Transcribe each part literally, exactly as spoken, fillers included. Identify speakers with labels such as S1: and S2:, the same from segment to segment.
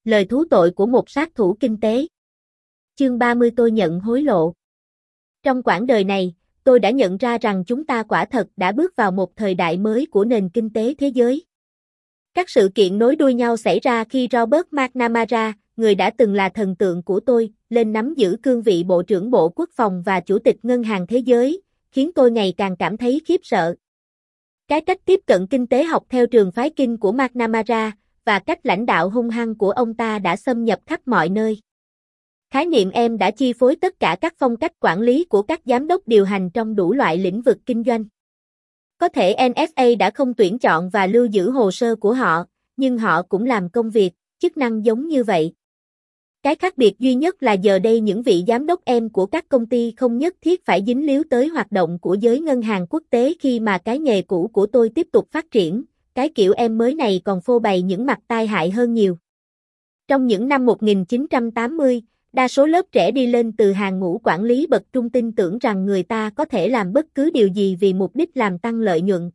S1: Lời thú tội của một sát thủ kinh tế. Chương ba mươi tôi nhận hối lộ. Trong quãng đời này, tôi đã nhận ra rằng chúng ta quả thật đã bước vào một thời đại mới của nền kinh tế thế giới. Các sự kiện nối đuôi nhau xảy ra khi Robert McNamara, người đã từng là thần tượng của tôi, lên nắm giữ cương vị Bộ trưởng Bộ Quốc phòng và Chủ tịch Ngân hàng Thế giới, khiến tôi ngày càng cảm thấy khiếp sợ. Cái cách tiếp cận kinh tế học theo trường phái kinh của McNamara và cách lãnh đạo hung hăng của ông ta đã xâm nhập khắp mọi nơi. Khái niệm em đã chi phối tất cả các phong cách quản lý của các giám đốc điều hành trong đủ loại lĩnh vực kinh doanh. Có thể en ép a đã không tuyển chọn và lưu giữ hồ sơ của họ, nhưng họ cũng làm công việc, chức năng giống như vậy. Cái khác biệt duy nhất là giờ đây những vị giám đốc em của các công ty không nhất thiết phải dính líu tới hoạt động của giới ngân hàng quốc tế khi mà cái nghề cũ của tôi tiếp tục phát triển, cái kiểu em mới này còn phô bày những mặt tai hại hơn nhiều. Trong những năm một nghìn chín trăm tám mươi, đa số lớp trẻ đi lên từ hàng ngũ quản lý bậc trung tin tưởng rằng người ta có thể làm bất cứ điều gì vì mục đích làm tăng lợi nhuận.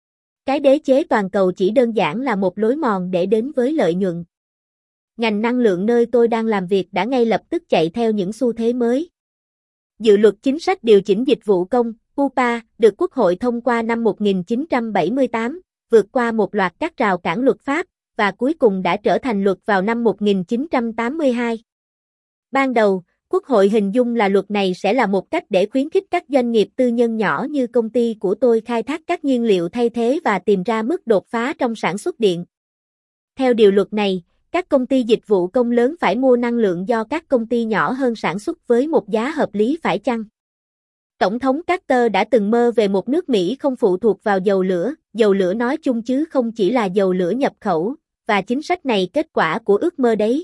S1: Cái đế chế toàn cầu chỉ đơn giản là một lối mòn để đến với lợi nhuận. Ngành năng lượng nơi tôi đang làm việc đã ngay lập tức chạy theo những xu thế mới. Dự luật chính sách điều chỉnh dịch vụ công, u pê a, được Quốc hội thông qua năm một nghìn chín trăm bảy mươi tám, vượt qua một loạt các rào cản luật pháp, và cuối cùng đã trở thành luật vào năm một nghìn chín trăm tám mươi hai. Ban đầu, Quốc hội hình dung là luật này sẽ là một cách để khuyến khích các doanh nghiệp tư nhân nhỏ như công ty của tôi khai thác các nhiên liệu thay thế và tìm ra mức đột phá trong sản xuất điện. Theo điều luật này, các công ty dịch vụ công lớn phải mua năng lượng do các công ty nhỏ hơn sản xuất với một giá hợp lý phải chăng? Tổng thống Carter đã từng mơ về một nước Mỹ không phụ thuộc vào dầu lửa, dầu lửa nói chung chứ không chỉ là dầu lửa nhập khẩu, và chính sách này kết quả của ước mơ đấy.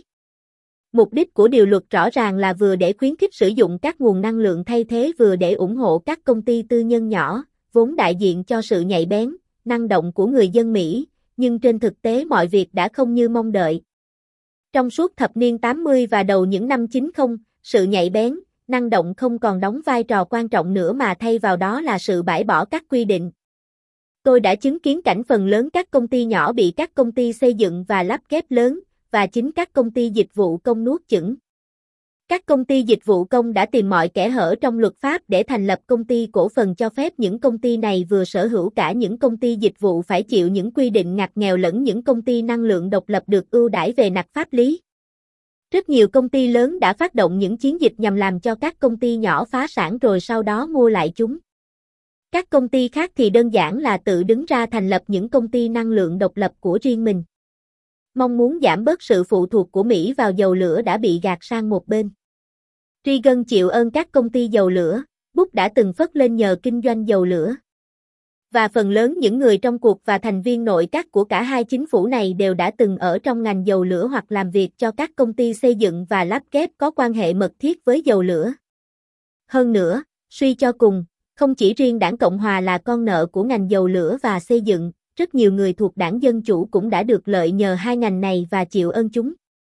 S1: Mục đích của điều luật rõ ràng là vừa để khuyến khích sử dụng các nguồn năng lượng thay thế vừa để ủng hộ các công ty tư nhân nhỏ, vốn đại diện cho sự nhạy bén, năng động của người dân Mỹ, nhưng trên thực tế mọi việc đã không như mong đợi. Trong suốt thập niên tám mươi và đầu những năm chín mươi, sự nhạy bén, năng động không còn đóng vai trò quan trọng nữa mà thay vào đó là sự bãi bỏ các quy định. Tôi đã chứng kiến cảnh phần lớn các công ty nhỏ bị các công ty xây dựng và lắp ghép lớn, và chính các công ty dịch vụ công nuốt chửng. Các công ty dịch vụ công đã tìm mọi kẽ hở trong luật pháp để thành lập công ty cổ phần cho phép những công ty này vừa sở hữu cả những công ty dịch vụ phải chịu những quy định ngặt nghèo lẫn những công ty năng lượng độc lập được ưu đãi về mặt pháp lý. Rất nhiều công ty lớn đã phát động những chiến dịch nhằm làm cho các công ty nhỏ phá sản rồi sau đó mua lại chúng. Các công ty khác thì đơn giản là tự đứng ra thành lập những công ty năng lượng độc lập của riêng mình. Mong muốn giảm bớt sự phụ thuộc của Mỹ vào dầu lửa đã bị gạt sang một bên. Reagan chịu ơn các công ty dầu lửa, Bush đã từng phất lên nhờ kinh doanh dầu lửa. Và phần lớn những người trong cuộc và thành viên nội các của cả hai chính phủ này đều đã từng ở trong ngành dầu lửa hoặc làm việc cho các công ty xây dựng và lắp ghép có quan hệ mật thiết với dầu lửa. Hơn nữa, suy cho cùng, không chỉ riêng đảng Cộng Hòa là con nợ của ngành dầu lửa và xây dựng, rất nhiều người thuộc đảng Dân Chủ cũng đã được lợi nhờ hai ngành này và chịu ơn chúng.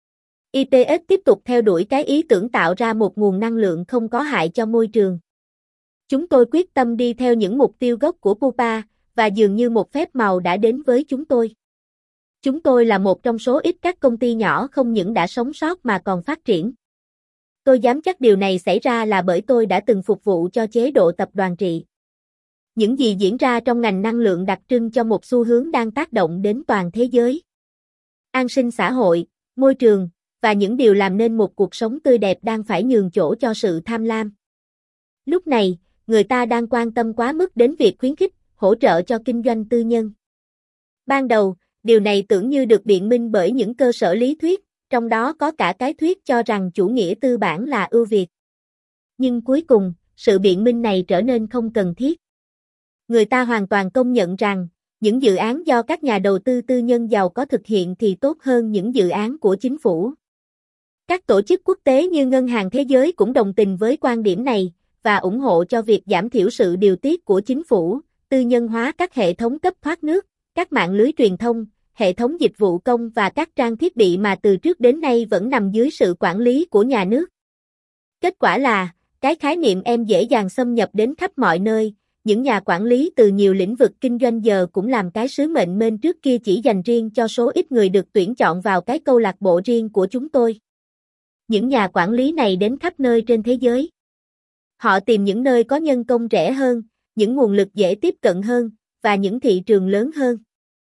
S1: i pê ét tiếp tục theo đuổi cái ý tưởng tạo ra một nguồn năng lượng không có hại cho môi trường. Chúng tôi quyết tâm đi theo những mục tiêu gốc của pê u pê a, và dường như một phép màu đã đến với chúng tôi. Chúng tôi là một trong số ít các công ty nhỏ không những đã sống sót mà còn phát triển. Tôi dám chắc điều này xảy ra là bởi tôi đã từng phục vụ cho chế độ tập đoàn trị. Những gì diễn ra trong ngành năng lượng đặc trưng cho một xu hướng đang tác động đến toàn thế giới. An sinh xã hội, môi trường, và những điều làm nên một cuộc sống tươi đẹp đang phải nhường chỗ cho sự tham lam. Lúc này, người ta đang quan tâm quá mức đến việc khuyến khích, hỗ trợ cho kinh doanh tư nhân. Ban đầu, điều này tưởng như được biện minh bởi những cơ sở lý thuyết, trong đó có cả cái thuyết cho rằng chủ nghĩa tư bản là ưu việt. Nhưng cuối cùng, sự biện minh này trở nên không cần thiết. Người ta hoàn toàn công nhận rằng, những dự án do các nhà đầu tư tư nhân giàu có thực hiện thì tốt hơn những dự án của chính phủ. Các tổ chức quốc tế như Ngân hàng Thế giới cũng đồng tình với quan điểm này, và ủng hộ cho việc giảm thiểu sự điều tiết của chính phủ, tư nhân hóa các hệ thống cấp thoát nước, các mạng lưới truyền thông, hệ thống dịch vụ công và các trang thiết bị mà từ trước đến nay vẫn nằm dưới sự quản lý của nhà nước. Kết quả là, cái khái niệm em dễ dàng xâm nhập đến khắp mọi nơi, những nhà quản lý từ nhiều lĩnh vực kinh doanh giờ cũng làm cái sứ mệnh bên trước kia chỉ dành riêng cho số ít người được tuyển chọn vào cái câu lạc bộ riêng của chúng tôi. Những nhà quản lý này đến khắp nơi trên thế giới. Họ tìm những nơi có nhân công rẻ hơn, những nguồn lực dễ tiếp cận hơn, và những thị trường lớn hơn.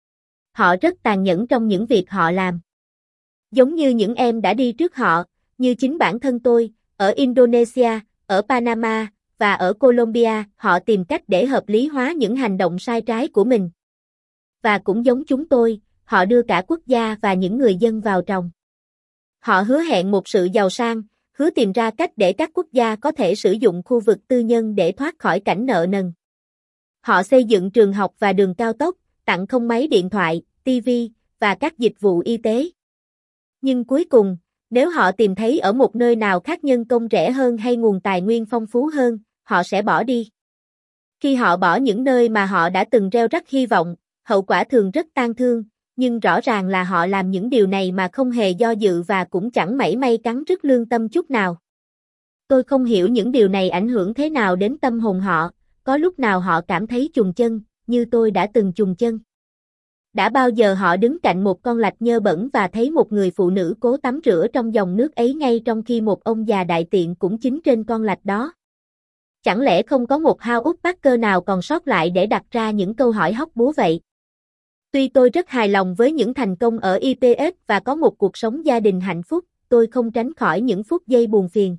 S1: Họ rất tàn nhẫn trong những việc họ làm. Giống như những em đã đi trước họ, như chính bản thân tôi, ở Indonesia, ở Panama, và ở Colombia, họ tìm cách để hợp lý hóa những hành động sai trái của mình. Và cũng giống chúng tôi, họ đưa cả quốc gia và những người dân vào tròng. Họ hứa hẹn một sự giàu sang, hứa tìm ra cách để các quốc gia có thể sử dụng khu vực tư nhân để thoát khỏi cảnh nợ nần. Họ xây dựng trường học và đường cao tốc, tặng không máy điện thoại, ti vi, và các dịch vụ y tế. Nhưng cuối cùng, nếu họ tìm thấy ở một nơi nào khác nhân công rẻ hơn hay nguồn tài nguyên phong phú hơn, họ sẽ bỏ đi. Khi họ bỏ những nơi mà họ đã từng gieo rắc hy vọng, hậu quả thường rất tang thương, nhưng rõ ràng là họ làm những điều này mà không hề do dự và cũng chẳng mảy may cắn rứt lương tâm chút nào. Tôi không hiểu những điều này ảnh hưởng thế nào đến tâm hồn họ, có lúc nào họ cảm thấy chùng chân, như tôi đã từng chùng chân. Đã bao giờ họ đứng cạnh một con lạch nhơ bẩn và thấy một người phụ nữ cố tắm rửa trong dòng nước ấy ngay trong khi một ông già đại tiện cũng chính trên con lạch đó? Chẳng lẽ không có một Howard Parker nào còn sót lại để đặt ra những câu hỏi hóc búa vậy? Tuy tôi rất hài lòng với những thành công ở i pê ét và có một cuộc sống gia đình hạnh phúc, tôi không tránh khỏi những phút giây buồn phiền.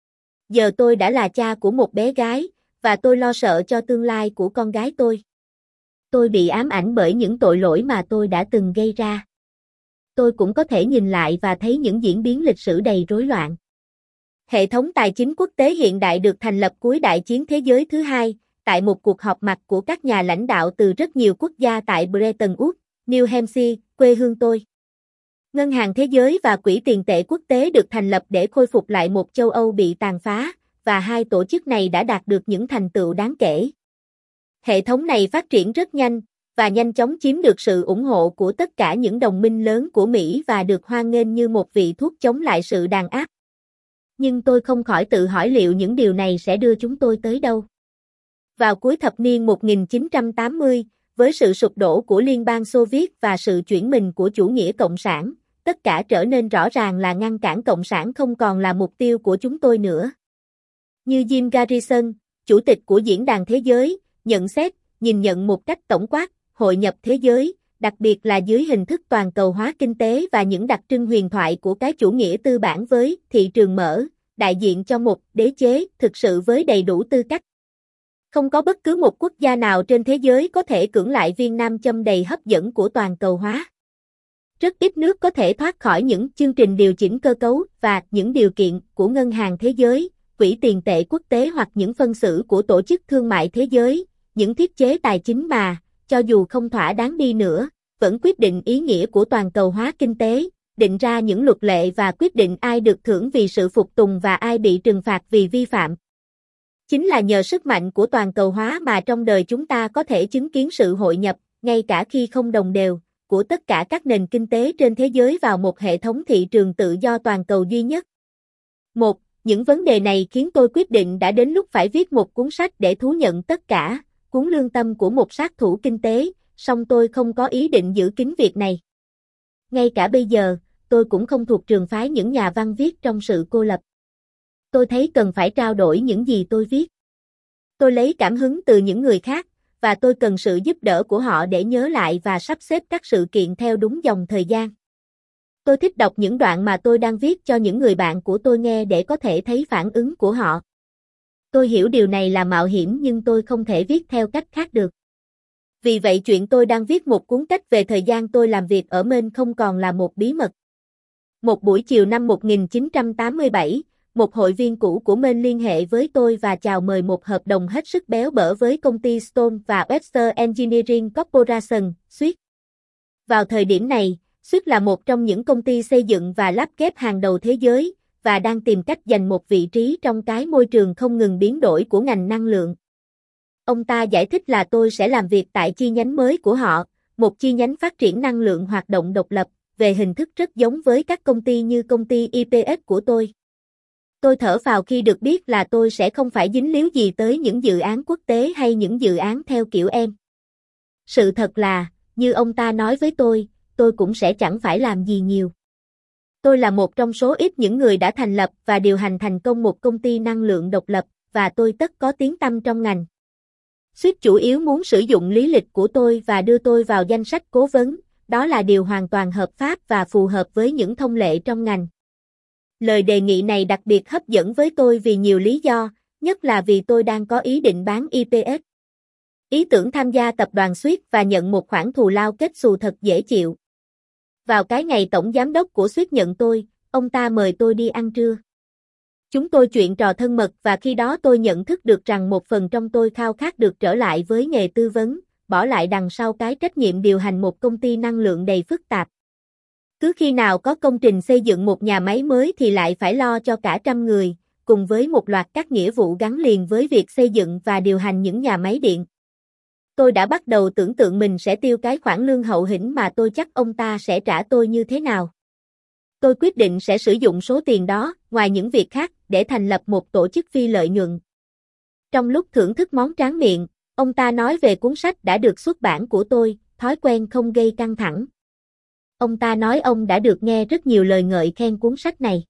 S1: Giờ tôi đã là cha của một bé gái, và tôi lo sợ cho tương lai của con gái tôi. Tôi bị ám ảnh bởi những tội lỗi mà tôi đã từng gây ra. Tôi cũng có thể nhìn lại và thấy những diễn biến lịch sử đầy rối loạn. Hệ thống tài chính quốc tế hiện đại được thành lập cuối Đại chiến Thế giới thứ hai, tại một cuộc họp mặt của các nhà lãnh đạo từ rất nhiều quốc gia tại Bretton Woods, New Hampshire, quê hương tôi. Ngân hàng Thế giới và Quỹ tiền tệ quốc tế được thành lập để khôi phục lại một châu Âu bị tàn phá, và hai tổ chức này đã đạt được những thành tựu đáng kể. Hệ thống này phát triển rất nhanh, và nhanh chóng chiếm được sự ủng hộ của tất cả những đồng minh lớn của Mỹ và được hoan nghênh như một vị thuốc chống lại sự đàn áp. Nhưng tôi không khỏi tự hỏi liệu những điều này sẽ đưa chúng tôi tới đâu. Vào cuối thập niên một nghìn chín trăm tám mươi, với sự sụp đổ của Liên bang Xô Viết và sự chuyển mình của chủ nghĩa cộng sản, tất cả trở nên rõ ràng là ngăn cản cộng sản không còn là mục tiêu của chúng tôi nữa. Như Jim Garrison, chủ tịch của Diễn đàn Thế giới, nhận xét, nhìn nhận một cách tổng quát, hội nhập thế giới, đặc biệt là dưới hình thức toàn cầu hóa kinh tế và những đặc trưng huyền thoại của cái chủ nghĩa tư bản với thị trường mở, đại diện cho một đế chế thực sự với đầy đủ tư cách. Không có bất cứ một quốc gia nào trên thế giới có thể cưỡng lại viên nam châm đầy hấp dẫn của toàn cầu hóa. Rất ít nước có thể thoát khỏi những chương trình điều chỉnh cơ cấu và những điều kiện của Ngân hàng Thế giới, Quỹ tiền tệ quốc tế hoặc những phân xử của Tổ chức Thương mại Thế giới, những thiết chế tài chính mà, cho dù không thỏa đáng đi nữa, vẫn quyết định ý nghĩa của toàn cầu hóa kinh tế, định ra những luật lệ và quyết định ai được thưởng vì sự phục tùng và ai bị trừng phạt vì vi phạm. Chính là nhờ sức mạnh của toàn cầu hóa mà trong đời chúng ta có thể chứng kiến sự hội nhập, ngay cả khi không đồng đều, của tất cả các nền kinh tế trên thế giới vào một hệ thống thị trường tự do toàn cầu duy nhất. một. Những vấn đề này khiến tôi quyết định đã đến lúc phải viết một cuốn sách để thú nhận tất cả, cuốn lương tâm của một sát thủ kinh tế, song tôi không có ý định giữ kín việc này. Ngay cả bây giờ, tôi cũng không thuộc trường phái những nhà văn viết trong sự cô lập. Tôi thấy cần phải trao đổi những gì tôi viết. Tôi lấy cảm hứng từ những người khác, và tôi cần sự giúp đỡ của họ để nhớ lại và sắp xếp các sự kiện theo đúng dòng thời gian. Tôi thích đọc những đoạn mà tôi đang viết cho những người bạn của tôi nghe để có thể thấy phản ứng của họ. Tôi hiểu điều này là mạo hiểm nhưng tôi không thể viết theo cách khác được. Vì vậy chuyện tôi đang viết một cuốn sách về thời gian tôi làm việc ở Maine không còn là một bí mật. Một buổi chiều năm một nghìn chín trăm tám mươi bảy, một hội viên cũ của Maine liên hệ với tôi và chào mời một hợp đồng hết sức béo bở với công ty Stone và Webster Engineering Corporation, Swiss. Vào thời điểm này, Swiss là một trong những công ty xây dựng và lắp ghép hàng đầu thế giới, và đang tìm cách giành một vị trí trong cái môi trường không ngừng biến đổi của ngành năng lượng. Ông ta giải thích là tôi sẽ làm việc tại chi nhánh mới của họ, một chi nhánh phát triển năng lượng hoạt động độc lập, về hình thức rất giống với các công ty như công ty i pê ét của tôi. Tôi thở phào khi được biết là tôi sẽ không phải dính líu gì tới những dự án quốc tế hay những dự án theo kiểu em. Sự thật là, như ông ta nói với tôi, tôi cũng sẽ chẳng phải làm gì nhiều. Tôi là một trong số ít những người đã thành lập và điều hành thành công một công ty năng lượng độc lập, và tôi tất có tiếng tăm trong ngành. Suýt chủ yếu muốn sử dụng lý lịch của tôi và đưa tôi vào danh sách cố vấn, đó là điều hoàn toàn hợp pháp và phù hợp với những thông lệ trong ngành. Lời đề nghị này đặc biệt hấp dẫn với tôi vì nhiều lý do, nhất là vì tôi đang có ý định bán i pê ét. Ý tưởng tham gia tập đoàn Swift và nhận một khoản thù lao kết xù thật dễ chịu. Vào cái ngày tổng giám đốc của Swift nhận tôi, ông ta mời tôi đi ăn trưa. Chúng tôi chuyện trò thân mật và khi đó tôi nhận thức được rằng một phần trong tôi khao khát được trở lại với nghề tư vấn, bỏ lại đằng sau cái trách nhiệm điều hành một công ty năng lượng đầy phức tạp. Cứ khi nào có công trình xây dựng một nhà máy mới thì lại phải lo cho cả trăm người, cùng với một loạt các nghĩa vụ gắn liền với việc xây dựng và điều hành những nhà máy điện. Tôi đã bắt đầu tưởng tượng mình sẽ tiêu cái khoản lương hậu hĩnh mà tôi chắc ông ta sẽ trả tôi như thế nào. Tôi quyết định sẽ sử dụng số tiền đó, ngoài những việc khác, để thành lập một tổ chức phi lợi nhuận. Trong lúc thưởng thức món tráng miệng, ông ta nói về cuốn sách đã được xuất bản của tôi, Thói quen không gây căng thẳng. Ông ta nói ông đã được nghe rất nhiều lời ngợi khen cuốn sách này.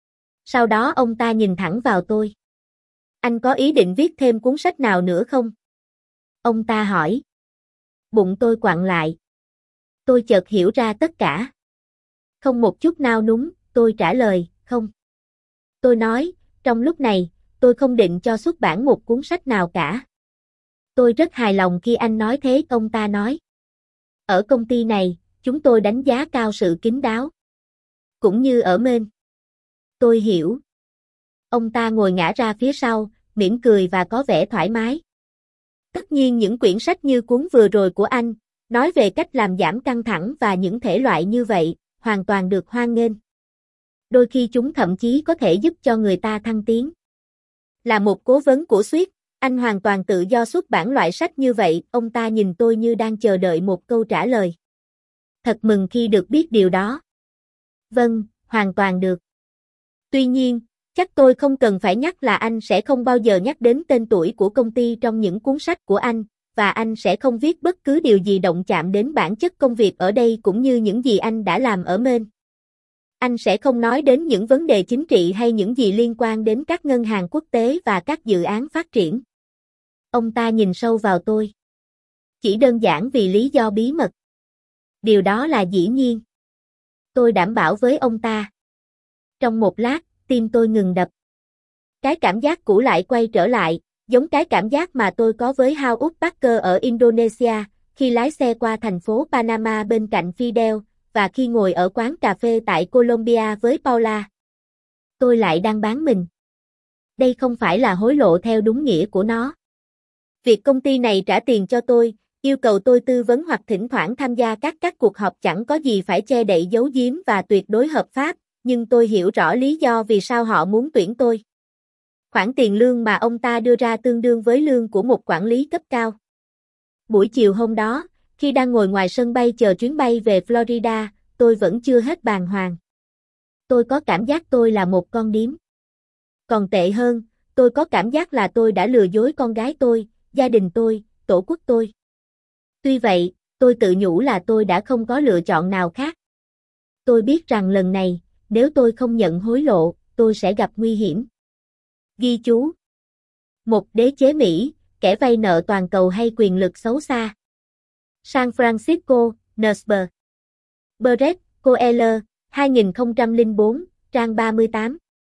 S1: Sau đó ông ta nhìn thẳng vào tôi. Anh có ý định viết thêm cuốn sách nào nữa không? Ông ta hỏi. Bụng tôi quặn lại. Tôi chợt hiểu ra tất cả. Không một chút nao núng, tôi trả lời, không. Tôi nói, trong lúc này, tôi không định cho xuất bản một cuốn sách nào cả. Tôi rất hài lòng khi anh nói thế, ông ta nói. Ở công ty này, chúng tôi đánh giá cao sự kín đáo. Cũng như ở Maine. Tôi hiểu. Ông ta ngồi ngả ra phía sau, mỉm cười và có vẻ thoải mái. Tất nhiên những quyển sách như cuốn vừa rồi của anh, nói về cách làm giảm căng thẳng và những thể loại như vậy, hoàn toàn được hoan nghênh. Đôi khi chúng thậm chí có thể giúp cho người ta thăng tiến. Là một cố vấn của Swift, anh hoàn toàn tự do xuất bản loại sách như vậy, ông ta nhìn tôi như đang chờ đợi một câu trả lời. Thật mừng khi được biết điều đó. Vâng, hoàn toàn được. Tuy nhiên, chắc tôi không cần phải nhắc là anh sẽ không bao giờ nhắc đến tên tuổi của công ty trong những cuốn sách của anh, và anh sẽ không viết bất cứ điều gì động chạm đến bản chất công việc ở đây cũng như những gì anh đã làm ở Maine. Anh sẽ không nói đến những vấn đề chính trị hay những gì liên quan đến các ngân hàng quốc tế và các dự án phát triển. Ông ta nhìn sâu vào tôi. Chỉ đơn giản vì lý do bí mật. Điều đó là dĩ nhiên. Tôi đảm bảo với ông ta. Trong một lát, tim tôi ngừng đập. Cái cảm giác cũ lại quay trở lại, giống cái cảm giác mà tôi có với Howard Parker ở Indonesia, khi lái xe qua thành phố Panama bên cạnh Fidel, và khi ngồi ở quán cà phê tại Colombia với Paula. Tôi lại đang bán mình. Đây không phải là hối lộ theo đúng nghĩa của nó. Việc công ty này trả tiền cho tôi, yêu cầu tôi tư vấn hoặc thỉnh thoảng tham gia các các cuộc họp chẳng có gì phải che đậy giấu giếm và tuyệt đối hợp pháp, nhưng tôi hiểu rõ lý do vì sao họ muốn tuyển tôi. Khoản tiền lương mà ông ta đưa ra tương đương với lương của một quản lý cấp cao. Buổi chiều hôm đó, khi đang ngồi ngoài sân bay chờ chuyến bay về Florida, tôi vẫn chưa hết bàng hoàng. Tôi có cảm giác tôi là một con điếm. Còn tệ hơn, tôi có cảm giác là tôi đã lừa dối con gái tôi, gia đình tôi, tổ quốc tôi. Tuy vậy, tôi tự nhủ là tôi đã không có lựa chọn nào khác. Tôi biết rằng lần này, nếu tôi không nhận hối lộ, tôi sẽ gặp nguy hiểm. Ghi chú. Một đế chế Mỹ, kẻ vay nợ toàn cầu hay quyền lực xấu xa. San Francisco, Neusberg. Brett, Coelho, hai nghìn không trăm lẻ bốn, trang ba mươi tám.